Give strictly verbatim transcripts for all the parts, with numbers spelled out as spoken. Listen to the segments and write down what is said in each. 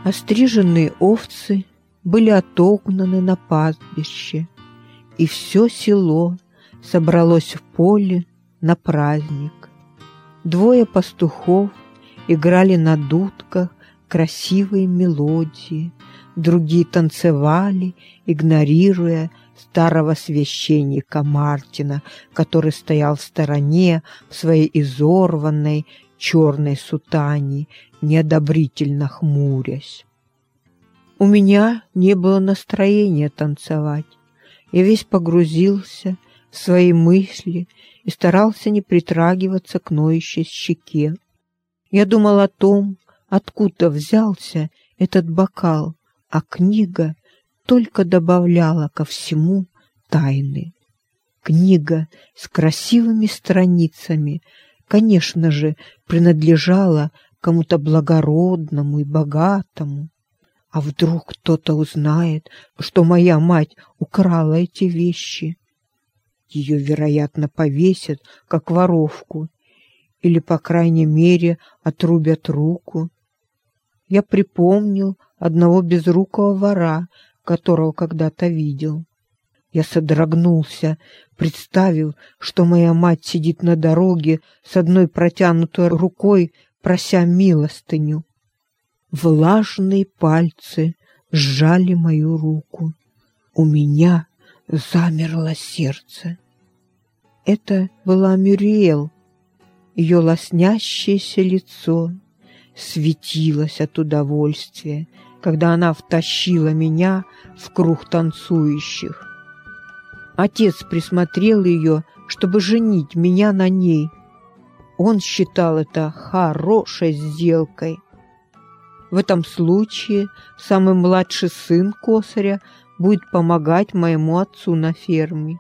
Остриженные овцы были отогнаны на пастбище, и все село собралось в поле на праздник. Двое пастухов играли на дудках красивые мелодии, другие танцевали, игнорируя старого священника Мартина, который стоял в стороне в своей изорванной черной сутане, неодобрительно хмурясь. У меня не было настроения танцевать. Я весь погрузился в свои мысли и старался не притрагиваться к ноющей щеке. Я думал о том, откуда взялся этот бокал, а книга только добавляла ко всему тайны. Книга с красивыми страницами, конечно же, принадлежала кому-то благородному и богатому. А вдруг кто-то узнает, что моя мать украла эти вещи? Ее, вероятно, повесят, как воровку, или, по крайней мере, отрубят руку. Я припомнил одного безрукого вора, которого когда-то видел. Я содрогнулся, представив, что моя мать сидит на дороге с одной протянутой рукой, прося милостыню. Влажные пальцы сжали мою руку. У меня замерло сердце. Это была Мюриэл. Ее лоснящееся лицо светилось от удовольствия, когда она втащила меня в круг танцующих. Отец присмотрел ее, чтобы женить меня на ней. Он считал это хорошей сделкой. В этом случае самый младший сын косаря будет помогать моему отцу на ферме.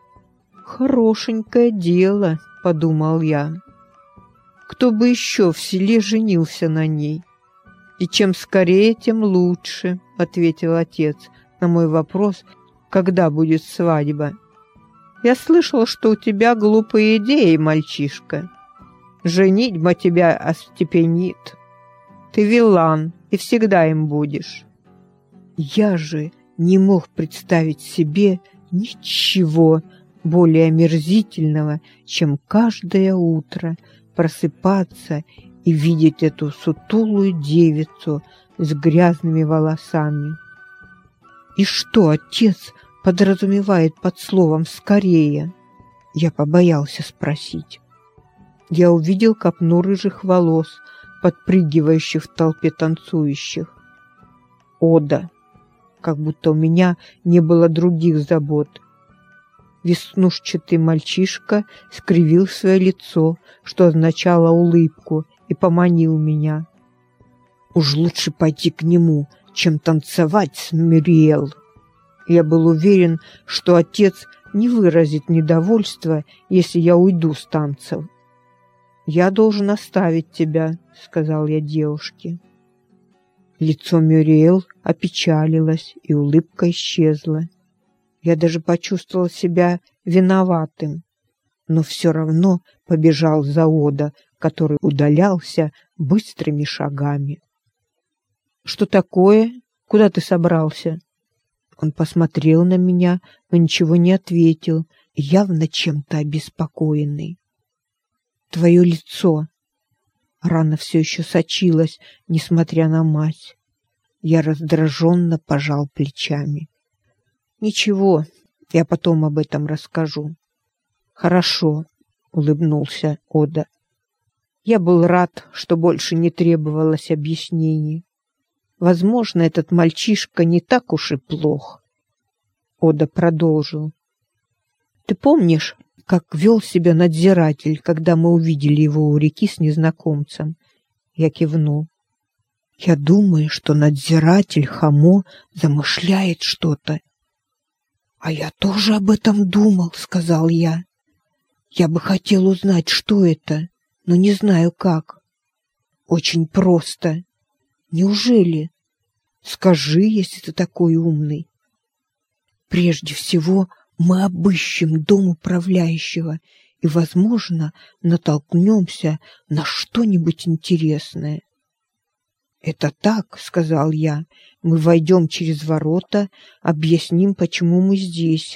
«Хорошенькое дело», — подумал я. «Кто бы еще в селе женился на ней?» «И чем скорее, тем лучше», — ответил отец на мой вопрос, когда будет свадьба. «Я слышал, что у тебя глупые идеи, мальчишка. Женитьба тебя остепенит. Ты виллан, и всегда им будешь». Я же не мог представить себе ничего более омерзительного, чем каждое утро просыпаться и видеть эту сутулую девицу с грязными волосами. И что отец подразумевает под словом «скорее»? Я побоялся спросить. Я увидел копну рыжих волос, подпрыгивающих в толпе танцующих. Ода, как будто у меня не было других забот. Веснушчатый мальчишка скривил свое лицо, что означало улыбку, и поманил меня. Уж лучше пойти к нему, чем танцевать с Мюриэл. Я был уверен, что отец не выразит недовольства, если я уйду с танцев. «Я должен оставить тебя», — сказал я девушке. Лицо Мюриэл опечалилось, и улыбка исчезла. Я даже почувствовал себя виноватым, но все равно побежал за Ода, который удалялся быстрыми шагами. «Что такое? Куда ты собрался?» Он посмотрел на меня, но ничего не ответил, явно чем-то обеспокоенный. «Твое лицо!» Рана все еще сочилась, несмотря на мать. Я раздраженно пожал плечами. «Ничего, я потом об этом расскажу». «Хорошо», — улыбнулся Ода. Я был рад, что больше не требовалось объяснений. Возможно, этот мальчишка не так уж и плох. Ода продолжил. «Ты помнишь, как вел себя надзиратель, когда мы увидели его у реки с незнакомцем?» Я кивнул. «Я думаю, что надзиратель Хамо замышляет что-то». «А я тоже об этом думал», — сказал я. «Я бы хотел узнать, что это, но не знаю как». «Очень просто. Неужели? Скажи, если ты такой умный». «Прежде всего мы обыщем дом управляющего и, возможно, натолкнемся на что-нибудь интересное». «Это так», — сказал я. «Мы войдем через ворота, объясним, почему мы здесь».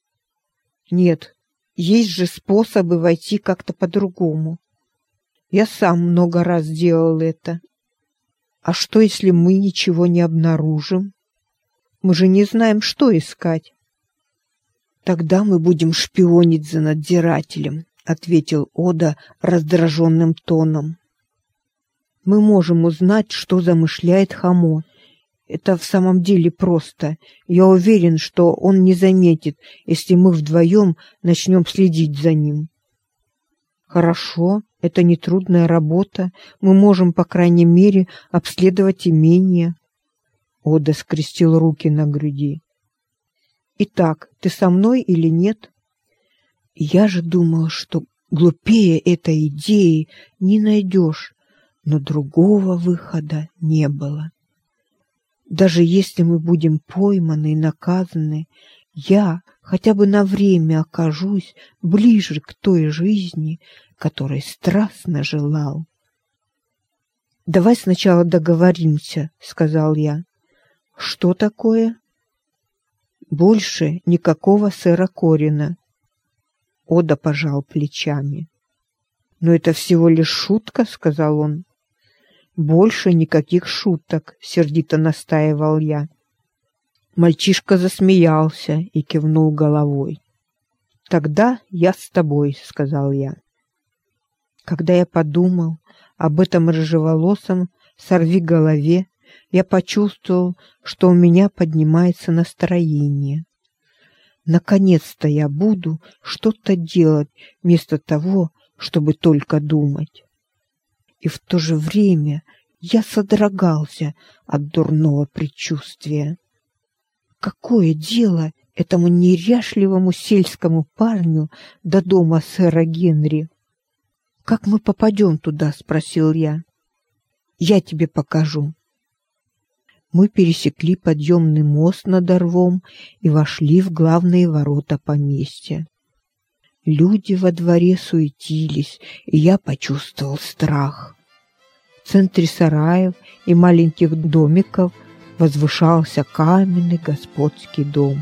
«Нет, есть же способы войти как-то по-другому. Я сам много раз делал это. А что, если мы ничего не обнаружим? Мы же не знаем, что искать». «Тогда мы будем шпионить за надзирателем», — ответил Ода раздраженным тоном. «Мы можем узнать, что замышляет Хамо. Это в самом деле просто. Я уверен, что он не заметит, если мы вдвоем начнем следить за ним». «Хорошо, это нетрудная работа. Мы можем, по крайней мере, обследовать имение». Ода скрестил руки на груди. «Итак, ты со мной или нет?» «Я же думал, что глупее этой идеи не найдешь, но другого выхода не было. Даже если мы будем пойманы и наказаны, я хотя бы на время окажусь ближе к той жизни, которой страстно желал». «Давай сначала договоримся», — сказал я. «Что такое?» «Больше никакого сэра Корина». Ода пожал плечами. «Но это всего лишь шутка», — сказал он. «Больше никаких шуток», — сердито настаивал я. Мальчишка засмеялся и кивнул головой. «Тогда я с тобой», — сказал я. Когда я подумал об этом рыжеволосом сорвиголове, я почувствовал, что у меня поднимается настроение. Наконец-то я буду что-то делать вместо того, чтобы только думать. И в то же время я содрогался от дурного предчувствия. Какое дело этому неряшливому сельскому парню до дома сэра Генри? «Как мы попадем туда?» — спросил я. «Я тебе покажу». Мы пересекли подъемный мост над рвом и вошли в главные ворота поместья. Люди во дворе суетились, и я почувствовал страх. В центре сараев и маленьких домиков возвышался каменный господский дом.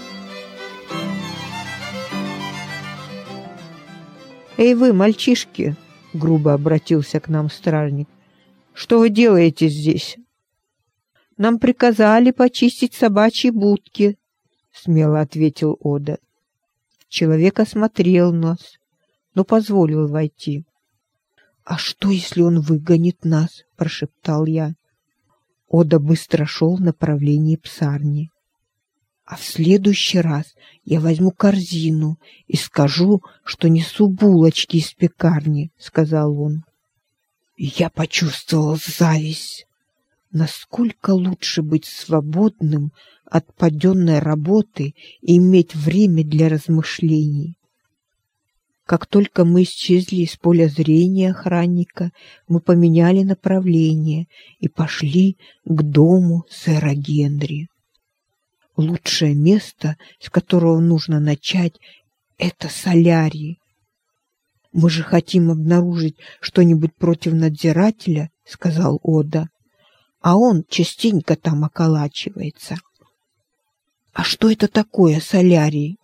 «Эй вы, мальчишки!» — грубо обратился к нам стражник. «Что вы делаете здесь?» «Нам приказали почистить собачьи будки», — смело ответил Ода. Человек осмотрел нас, но позволил войти. «А что, если он выгонит нас?» — прошептал я. Ода быстро шел в направлении псарни. «А в следующий раз я возьму корзину и скажу, что несу булочки из пекарни», — сказал он. Я почувствовал зависть. Насколько лучше быть свободным от паденной работы и иметь время для размышлений. Как только мы исчезли из поля зрения охранника, мы поменяли направление и пошли к дому сэра Генри. Лучшее место, с которого нужно начать, — это солярий. «Мы же хотим обнаружить что-нибудь против надзирателя», — сказал Ода. «А он частенько там околачивается». «А что это такое солярий?»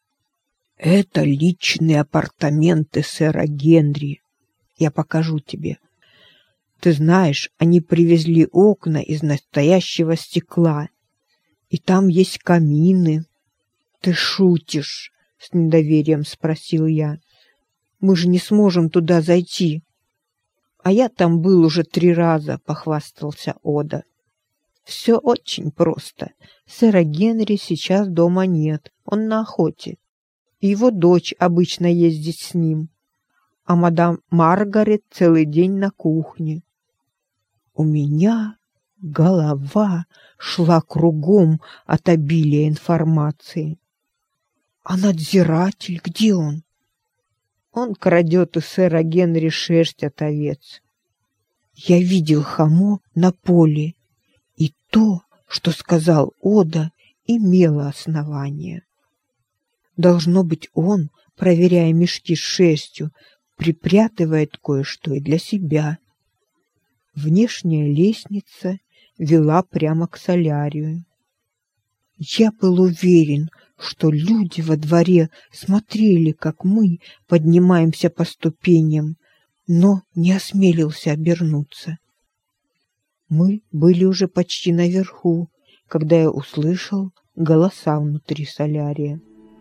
«Это личные апартаменты сэра Генри. Я покажу тебе. Ты знаешь, они привезли окна из настоящего стекла, и там есть камины». «Ты шутишь?» — с недоверием спросил я. «Мы же не сможем туда зайти». «А я там был уже три раза», — похвастался Ода. «Все очень просто. Сэра Генри сейчас дома нет, он на охоте. И его дочь обычно ездит с ним, а мадам Маргарет целый день на кухне». У меня голова шла кругом от обилия информации. «А надзиратель, где он?» «Он крадет у сэра Генри шерсть от овец». Я видел Хамо на поле, и то, что сказал Ода, имело основание. Должно быть, он, проверяя мешки с шерстью, припрятывает кое-что и для себя. Внешняя лестница вела прямо к солярию. Я был уверен, что люди во дворе смотрели, как мы поднимаемся по ступеням, но не осмелился обернуться. Мы были уже почти наверху, когда я услышал голоса внутри солярия.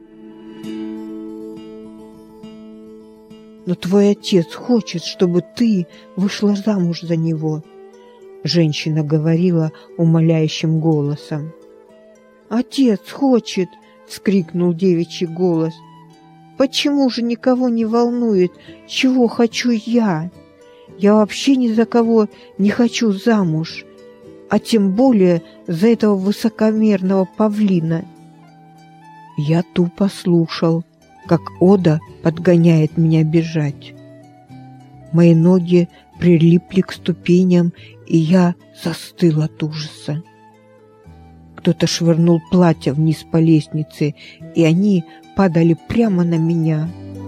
«Но твой отец хочет, чтобы ты вышла замуж за него», — женщина говорила умоляющим голосом. «Отец хочет!» — вскрикнул девичий голос. «Почему же никого не волнует, чего хочу я? Я вообще ни за кого не хочу замуж, а тем более за этого высокомерного павлина». Я тупо слушал, как Ода подгоняет меня бежать. Мои ноги прилипли к ступеням, и я застыл от ужаса. Кто-то швырнул платья вниз по лестнице, и они падали прямо на меня.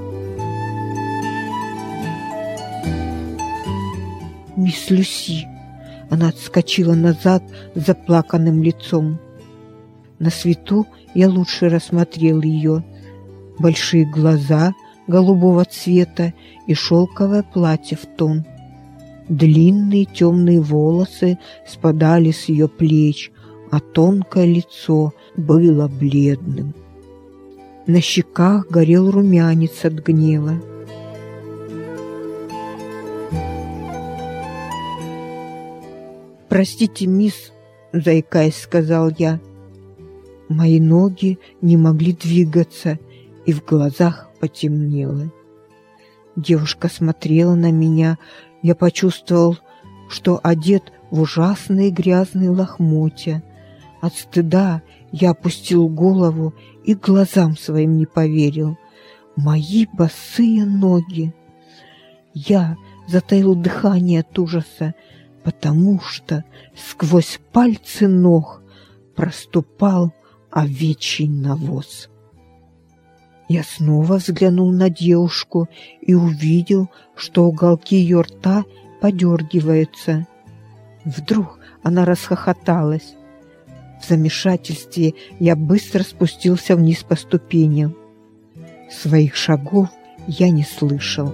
«Мисс Люси!» Она отскочила назад с заплаканным лицом. На свету я лучше рассмотрел ее. Большие глаза голубого цвета и шелковое платье в тон. Длинные темные волосы спадали с ее плеч, а тонкое лицо было бледным. На щеках горел румянец от гнева. «Простите, мисс», — заикаясь, сказал я. Мои ноги не могли двигаться, и в глазах потемнело. Девушка смотрела на меня. Я почувствовал, что одет в ужасные грязные лохмотья. От стыда я опустил голову и глазам своим не поверил. Мои босые ноги! Я затаил дыхание от ужаса, потому что сквозь пальцы ног проступал овечий навоз. Я снова взглянул на девушку и увидел, что уголки ее рта подергиваются. Вдруг она расхохоталась. В замешательстве я быстро спустился вниз по ступеням. Своих шагов я не слышал.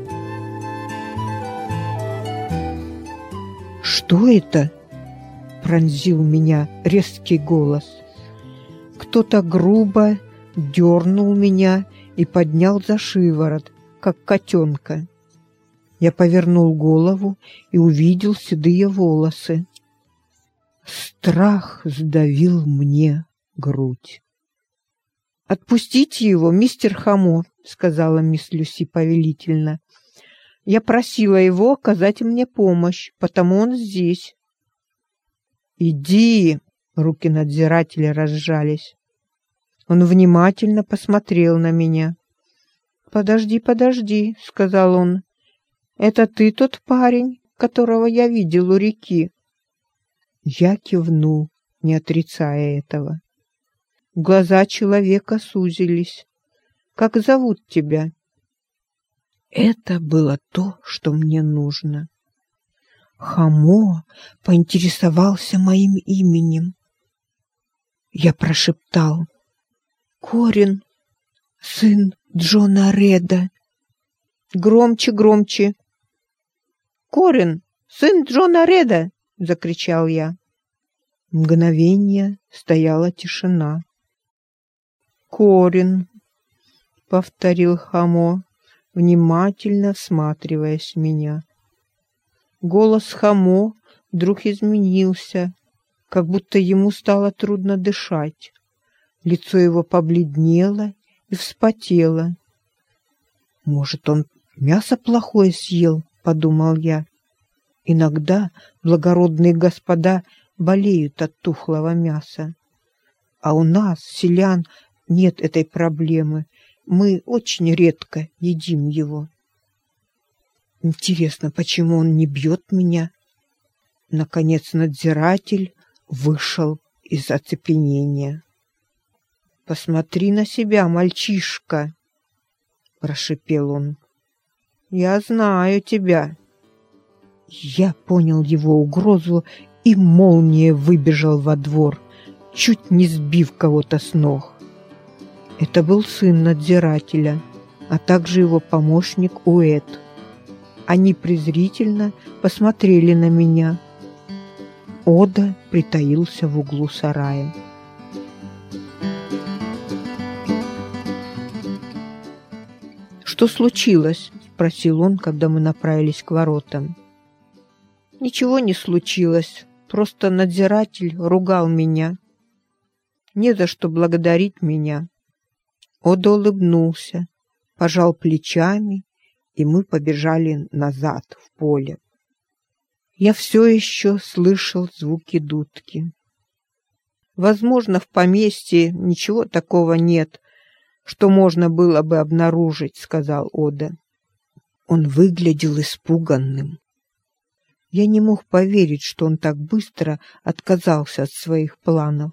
«Что это?» — пронзил меня резкий голос. Кто-то грубо дернул меня и поднял за шиворот, как котенка. Я повернул голову и увидел седые волосы. Страх сдавил мне грудь. «Отпустите его, мистер Хамо», — сказала мисс Люси повелительно. «Я просила его оказать мне помощь, потому он здесь». «Иди!» — руки надзирателя разжались. Он внимательно посмотрел на меня. «Подожди, подожди», — сказал он. «Это ты тот парень, которого я видел у реки?» Я кивнул, не отрицая этого. Глаза человека сузились. «Как зовут тебя?» Это было то, что мне нужно. Хамо поинтересовался моим именем. Я прошептал: «Корин, сын Джона Реда». «Громче, громче!» «Корин, сын Джона Реда!» — закричал я. Мгновение стояла тишина. «Корин», — повторил Хамо, внимательно всматриваясь в меня. Голос Хамо вдруг изменился, как будто ему стало трудно дышать. Лицо его побледнело и вспотело. «Может, он мясо плохое съел?» — подумал я. «Иногда благородные господа болеют от тухлого мяса. А у нас, селян, нет этой проблемы. Мы очень редко едим его. Интересно, почему он не бьет меня?» Наконец надзиратель вышел из оцепенения. «Посмотри на себя, мальчишка!» — прошипел он. «Я знаю тебя». Я понял его угрозу и молнией выбежал во двор, чуть не сбив кого-то с ног. Это был сын надзирателя, а также его помощник Уэд. Они презрительно посмотрели на меня. Ода притаился в углу сарая. «Что случилось?» — спросил он, когда мы направились к воротам. «Ничего не случилось, просто надзиратель ругал меня. Не за что благодарить меня». Ода улыбнулся, пожал плечами, и мы побежали назад в поле. Я все еще слышал звуки дудки. Возможно, в поместье ничего такого нет, что можно было бы обнаружить, сказал Ода. Он выглядел испуганным. Я не мог поверить, что он так быстро отказался от своих планов.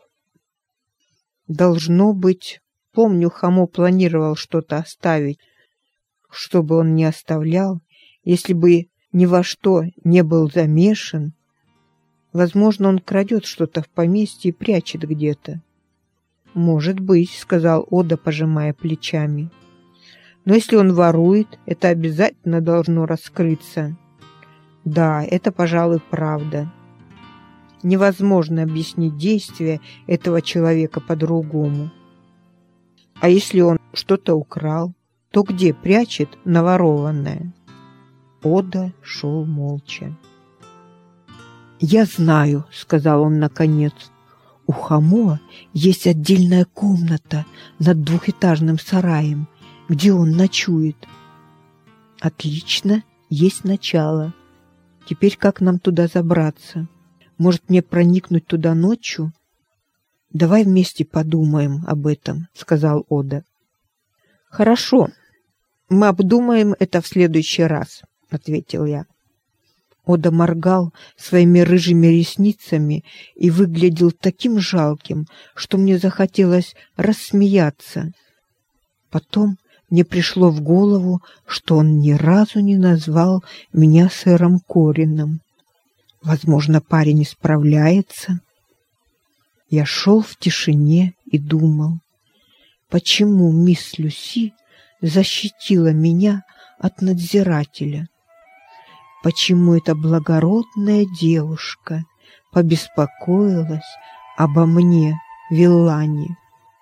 Должно быть, помню, Хамо планировал что-то оставить, что бы он ни оставлял, если бы ни во что не был замешан. Возможно, он крадет что-то в поместье и прячет где-то. «Может быть», — сказал Ода, пожимая плечами. «Но если он ворует, это обязательно должно раскрыться». «Да, это, пожалуй, правда. Невозможно объяснить действия этого человека по-другому. А если он что-то украл, то где прячет наворованное?» Ода шел молча. «Я знаю», — сказал он наконец. «У Хамо есть отдельная комната над двухэтажным сараем, где он ночует». «Отлично, есть начало. Теперь как нам туда забраться? Может, мне проникнуть туда ночью?» «Давай вместе подумаем об этом», — сказал Ода. «Хорошо, мы обдумаем это в следующий раз», — ответил я. Ода моргал своими рыжими ресницами и выглядел таким жалким, что мне захотелось рассмеяться. Потом мне пришло в голову, что он ни разу не назвал меня сэром Корином. Возможно, парень исправляется. Я шел в тишине и думал, почему мисс Люси защитила меня от надзирателя? Почему эта благородная девушка побеспокоилась обо мне, Виллане?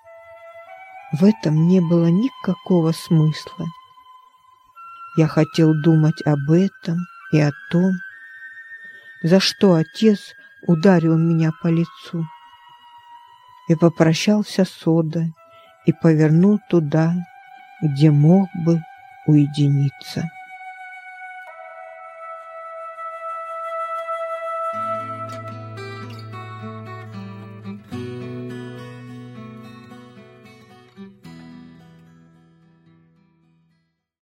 В этом не было никакого смысла. Я хотел думать об этом и о том, за что отец ударил меня по лицу. И попрощался с Одой и повернул туда, где мог бы уединиться.